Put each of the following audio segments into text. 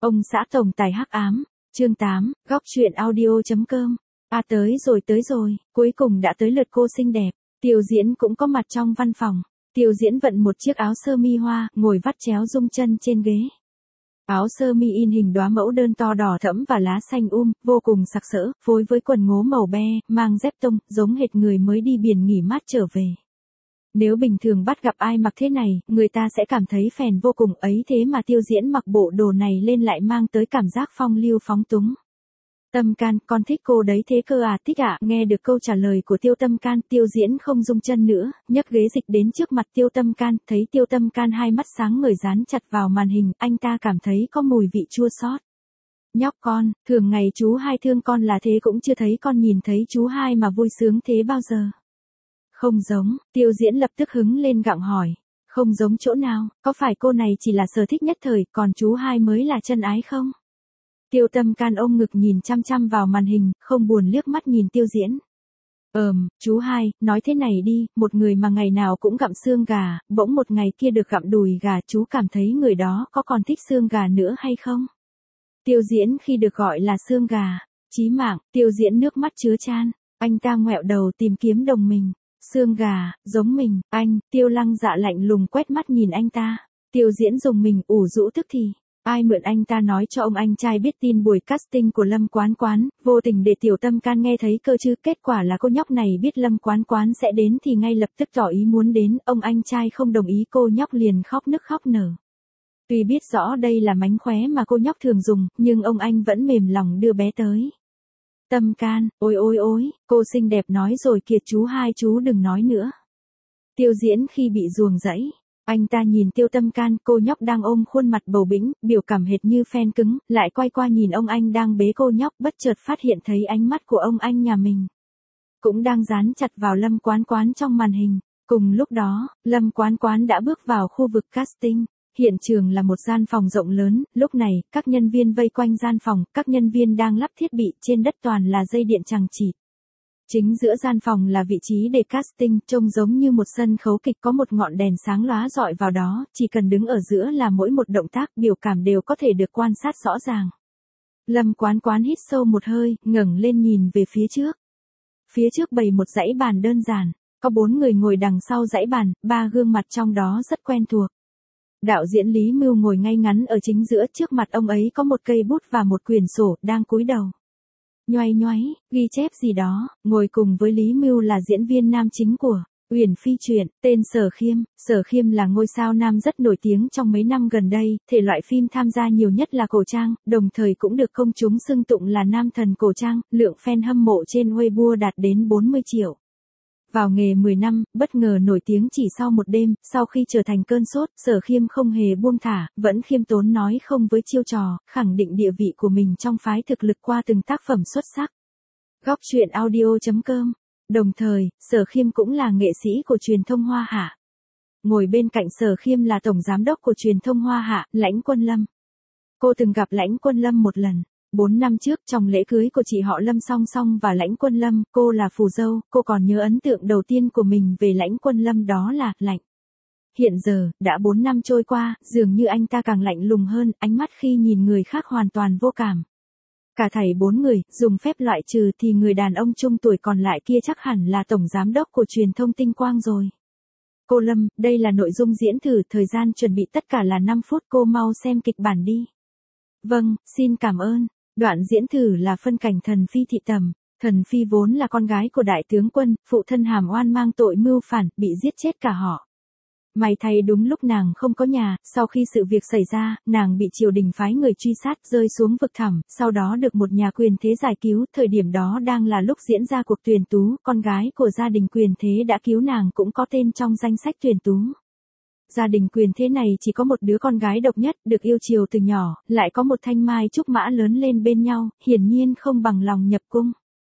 Ông xã tổng tài hắc ám, chương 8, góc truyện audio.com. Tới rồi, cuối cùng đã tới lượt cô xinh đẹp. Tiêu Diễn cũng có mặt trong văn phòng. Tiêu Diễn vận một chiếc áo sơ mi hoa, ngồi vắt chéo rung chân trên ghế. Áo sơ mi in hình đóa mẫu đơn to đỏ thẫm và lá xanh vô cùng sặc sỡ, phối với quần ngố màu be, mang dép tông, giống hệt người mới đi biển nghỉ mát trở về. Nếu bình thường bắt gặp ai mặc thế này, người ta sẽ cảm thấy phèn vô cùng, ấy thế mà Tiêu Diễn mặc bộ đồ này lên lại mang tới cảm giác phong lưu phóng túng. Tâm Can, con thích cô đấy thế cơ à? Thích ạ. Nghe được câu trả lời của Tâm Can, Tiêu Diễn không rung chân nữa, nhấc ghế dịch đến trước mặt Tâm Can, thấy Tâm Can hai mắt sáng ngời dán chặt vào màn hình, anh ta cảm thấy có mùi vị chua xót. Nhóc con, thường ngày chú hai thương con là thế, cũng chưa thấy con nhìn thấy chú hai mà vui sướng thế bao giờ. Không giống, Tiêu Diễn lập tức hứng lên gặng hỏi. Không giống chỗ nào, có phải cô này chỉ là sở thích nhất thời, còn chú hai mới là chân ái không? Tâm Can ôm ngực nhìn chăm chăm vào màn hình, không buồn liếc mắt nhìn Tiêu Diễn. Chú hai, nói thế này đi, một người mà ngày nào cũng gặm xương gà, bỗng một ngày kia được gặm đùi gà, chú cảm thấy người đó có còn thích xương gà nữa hay không? Tiêu Diễn khi được gọi là xương gà, chí mạng, Tiêu Diễn nước mắt chứa chan, anh ta ngoẹo đầu tìm kiếm đồng mình. Xương gà, giống mình, anh, Tiêu Lăng Dạ lạnh lùng quét mắt nhìn anh ta. Tiêu Diễn dùng mình ủ rũ tức thì. Ai mượn anh ta nói cho ông anh trai biết tin buổi casting của Lâm Quán Quán, vô tình để Tâm Can nghe thấy cơ chứ, kết quả là cô nhóc này biết Lâm Quán Quán sẽ đến thì ngay lập tức tỏ ý muốn đến, ông anh trai không đồng ý, cô nhóc liền khóc nức khóc nở. Tuy biết rõ đây là mánh khóe mà cô nhóc thường dùng, nhưng ông anh vẫn mềm lòng đưa bé tới. Tâm Can, ôi, cô xinh đẹp nói rồi kìa chú hai, chú đừng nói nữa. Tiêu Diễn khi bị ruồng rẫy. Anh ta nhìn Tâm Can, cô nhóc đang ôm khuôn mặt bầu bĩnh, biểu cảm hệt như phen cứng, lại quay qua nhìn ông anh đang bế cô nhóc, bất chợt phát hiện thấy ánh mắt của ông anh nhà mình cũng đang dán chặt vào Lâm Quán Quán trong màn hình. Cùng lúc đó, Lâm Quán Quán đã bước vào khu vực casting. Hiện trường là một gian phòng rộng lớn, lúc này, các nhân viên vây quanh gian phòng, các nhân viên đang lắp thiết bị, trên đất toàn là dây điện chằng chịt. Chính giữa gian phòng là vị trí để casting, trông giống như một sân khấu kịch, có một ngọn đèn sáng lóa rọi vào đó, chỉ cần đứng ở giữa là mỗi một động tác, biểu cảm đều có thể được quan sát rõ ràng. Lâm Quán Quán hít sâu một hơi, ngẩng lên nhìn về phía trước. Phía trước bày một dãy bàn đơn giản, có 4 người ngồi đằng sau dãy bàn, 3 gương mặt trong đó rất quen thuộc. Đạo diễn Lý Mưu ngồi ngay ngắn ở chính giữa, trước mặt ông ấy có một cây bút và một quyển sổ, đang cúi đầu nhoáy, ghi chép gì đó. Ngồi cùng với Lý Mưu là diễn viên nam chính của Uyển Phi truyện, tên Sở Khiêm. Sở Khiêm là ngôi sao nam rất nổi tiếng trong mấy năm gần đây, thể loại phim tham gia nhiều nhất là cổ trang, đồng thời cũng được công chúng xưng tụng là nam thần cổ trang, lượng fan hâm mộ trên Weibo đạt đến 40 triệu. Vào nghề 10 năm, bất ngờ nổi tiếng chỉ sau một đêm, sau khi trở thành cơn sốt, Sở Khiêm không hề buông thả, vẫn khiêm tốn nói không với chiêu trò, khẳng định địa vị của mình trong phái thực lực qua từng tác phẩm xuất sắc. Góc truyện audio.com. Đồng thời, Sở Khiêm cũng là nghệ sĩ của truyền thông Hoa Hạ. Ngồi bên cạnh Sở Khiêm là tổng giám đốc của truyền thông Hoa Hạ, Lãnh Quân Lâm. Cô từng gặp Lãnh Quân Lâm một lần. 4 năm trước, trong lễ cưới của chị họ Lâm Song Song và Lãnh Quân Lâm, cô là phù dâu, cô còn nhớ ấn tượng đầu tiên của mình về Lãnh Quân Lâm đó là lạnh. Hiện giờ, đã 4 năm trôi qua, dường như anh ta càng lạnh lùng hơn, ánh mắt khi nhìn người khác hoàn toàn vô cảm. Cả thảy 4 người, dùng phép loại trừ thì người đàn ông trung tuổi còn lại kia chắc hẳn là tổng giám đốc của truyền thông Tinh Quang rồi. Cô Lâm, đây là nội dung diễn thử, thời gian chuẩn bị tất cả là 5 phút, cô mau xem kịch bản đi. Vâng, xin cảm ơn. Đoạn diễn thử là phân cảnh Thần Phi thị tẩm. Thần Phi vốn là con gái của đại tướng quân, phụ thân hàm oan mang tội mưu phản, bị giết chết cả họ. May thay đúng lúc nàng không có nhà, sau khi sự việc xảy ra, nàng bị triều đình phái người truy sát, rơi xuống vực thẳm, sau đó được một nhà quyền thế giải cứu, thời điểm đó đang là lúc diễn ra cuộc tuyển tú, con gái của gia đình quyền thế đã cứu nàng cũng có tên trong danh sách tuyển tú. Gia đình quyền thế này chỉ có một đứa con gái độc nhất, được yêu chiều từ nhỏ, lại có một thanh mai trúc mã lớn lên bên nhau, hiển nhiên không bằng lòng nhập cung.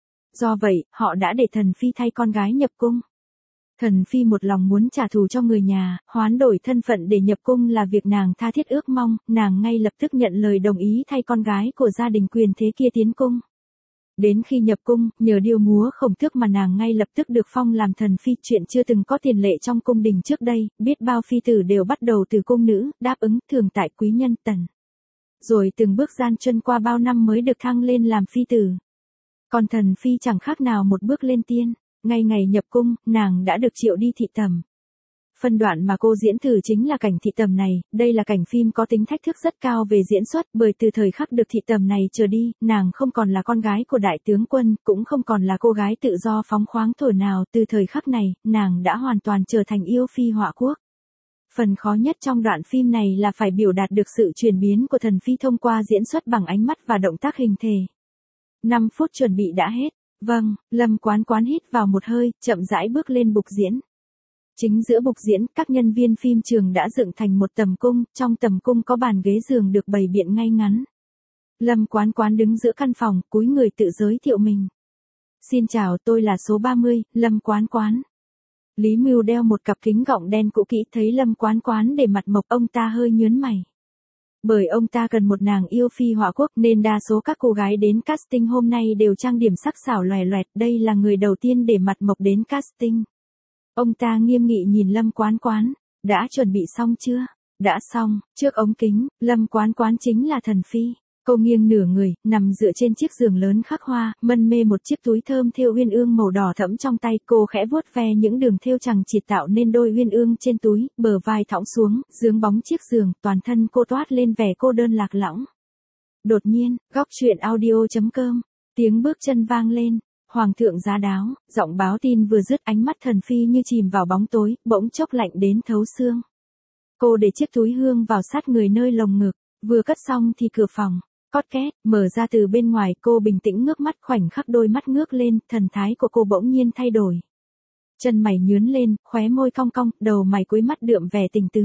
Do vậy, họ đã để Thần Phi thay con gái nhập cung. Thần Phi một lòng muốn trả thù cho người nhà, hoán đổi thân phận để nhập cung là việc nàng tha thiết ước mong, nàng ngay lập tức nhận lời đồng ý thay con gái của gia đình quyền thế kia tiến cung. Đến khi nhập cung, nhờ điêu múa khổng tước mà nàng ngay lập tức được phong làm thần phi, chuyện chưa từng có tiền lệ trong cung đình trước đây, biết bao phi tử đều bắt đầu từ cung nữ, đáp ứng, thường tại quý nhân Tần. rồi từng bước gian truân qua bao năm mới được thăng lên làm phi tử. Còn Thần Phi chẳng khác nào một bước lên tiên, ngay ngày nhập cung, nàng đã được triệu đi thị tầm. Phân đoạn mà cô diễn thử chính là cảnh thị tầm này, đây là cảnh phim có tính thách thức rất cao về diễn xuất, bởi từ thời khắc được thị tầm này trở đi, nàng không còn là con gái của đại tướng quân, cũng không còn là cô gái tự do phóng khoáng thổi nào, từ thời khắc này, nàng đã hoàn toàn trở thành yêu phi họa quốc. Phần khó nhất trong đoạn phim này là phải biểu đạt được sự chuyển biến của Thần Phi thông qua diễn xuất bằng ánh mắt và động tác hình thể. 5 phút chuẩn bị đã hết. Vâng, Lâm Quán Quán hít vào một hơi, chậm rãi bước lên bục diễn. Chính giữa bục diễn, các nhân viên phim trường đã dựng thành một tầm cung, trong tầm cung có bàn ghế giường được bày biện ngay ngắn. Lâm Quán Quán đứng giữa căn phòng, cúi người tự giới thiệu mình. Xin chào, tôi là số 30, Lâm Quán Quán. Lý Mưu đeo một cặp kính gọng đen cũ kỹ, thấy Lâm Quán Quán để mặt mộc, ông ta hơi nhướng mày. Bởi ông ta cần một nàng yêu phi họa quốc nên đa số các cô gái đến casting hôm nay đều trang điểm sắc sảo lòe loẹt, đây là người đầu tiên để mặt mộc đến casting. Ông ta nghiêm nghị nhìn Lâm Quán Quán, đã chuẩn bị xong chưa? Đã xong, trước ống kính, Lâm Quán Quán chính là Thần Phi. Cô nghiêng nửa người, nằm dựa trên chiếc giường lớn khắc hoa, mân mê một chiếc túi thơm thêu uyên ương màu đỏ thẫm trong tay, cô khẽ vuốt ve những đường thêu chằng chịt tạo nên đôi uyên ương trên túi, bờ vai thõng xuống, dướng bóng chiếc giường, toàn thân cô toát lên vẻ cô đơn lạc lõng. Đột nhiên, góc truyện audio.com, tiếng bước chân vang lên. Hoàng thượng giá đáo, giọng báo tin vừa dứt, ánh mắt Thần Phi như chìm vào bóng tối, bỗng chốc lạnh đến thấu xương. Cô để chiếc túi hương vào sát người nơi lồng ngực, vừa cất xong thì cửa phòng cót két, mở ra từ bên ngoài, cô bình tĩnh ngước mắt, khoảnh khắc đôi mắt ngước lên, thần thái của cô bỗng nhiên thay đổi. Chân mày nhướn lên, khóe môi cong cong, đầu mày cuối mắt đượm vẻ tình tứ.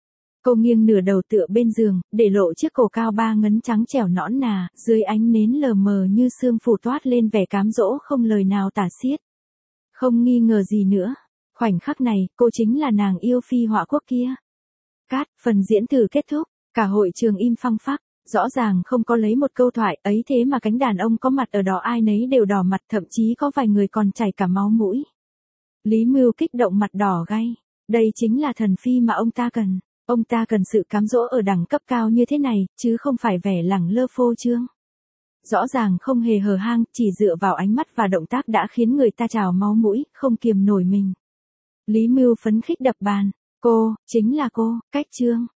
Cô nghiêng nửa đầu tựa bên giường, để lộ chiếc cổ cao 3 ngấn trắng trẻo nõn nà, dưới ánh nến lờ mờ như sương phủ toát lên vẻ cám dỗ không lời nào tả xiết. Không nghi ngờ gì nữa, khoảnh khắc này, cô chính là nàng yêu phi họa quốc kia. Cát, phần diễn thử kết thúc, cả hội trường im phăng phắc. Rõ ràng không có lấy một câu thoại, ấy thế mà cánh đàn ông có mặt ở đó ai nấy đều đỏ mặt, thậm chí có vài người còn chảy cả máu mũi. Lý Mưu kích động mặt đỏ gay. Đây chính là Thần Phi mà ông ta cần. Ông ta cần sự cám dỗ ở đẳng cấp cao như thế này, chứ không phải vẻ lẳng lơ phô trương. Rõ ràng không hề hờ hang, chỉ dựa vào ánh mắt và động tác đã khiến người ta trào máu mũi, không kiềm nổi mình. Lý Mưu phấn khích đập bàn. Cô, chính là cô, Cách Trương.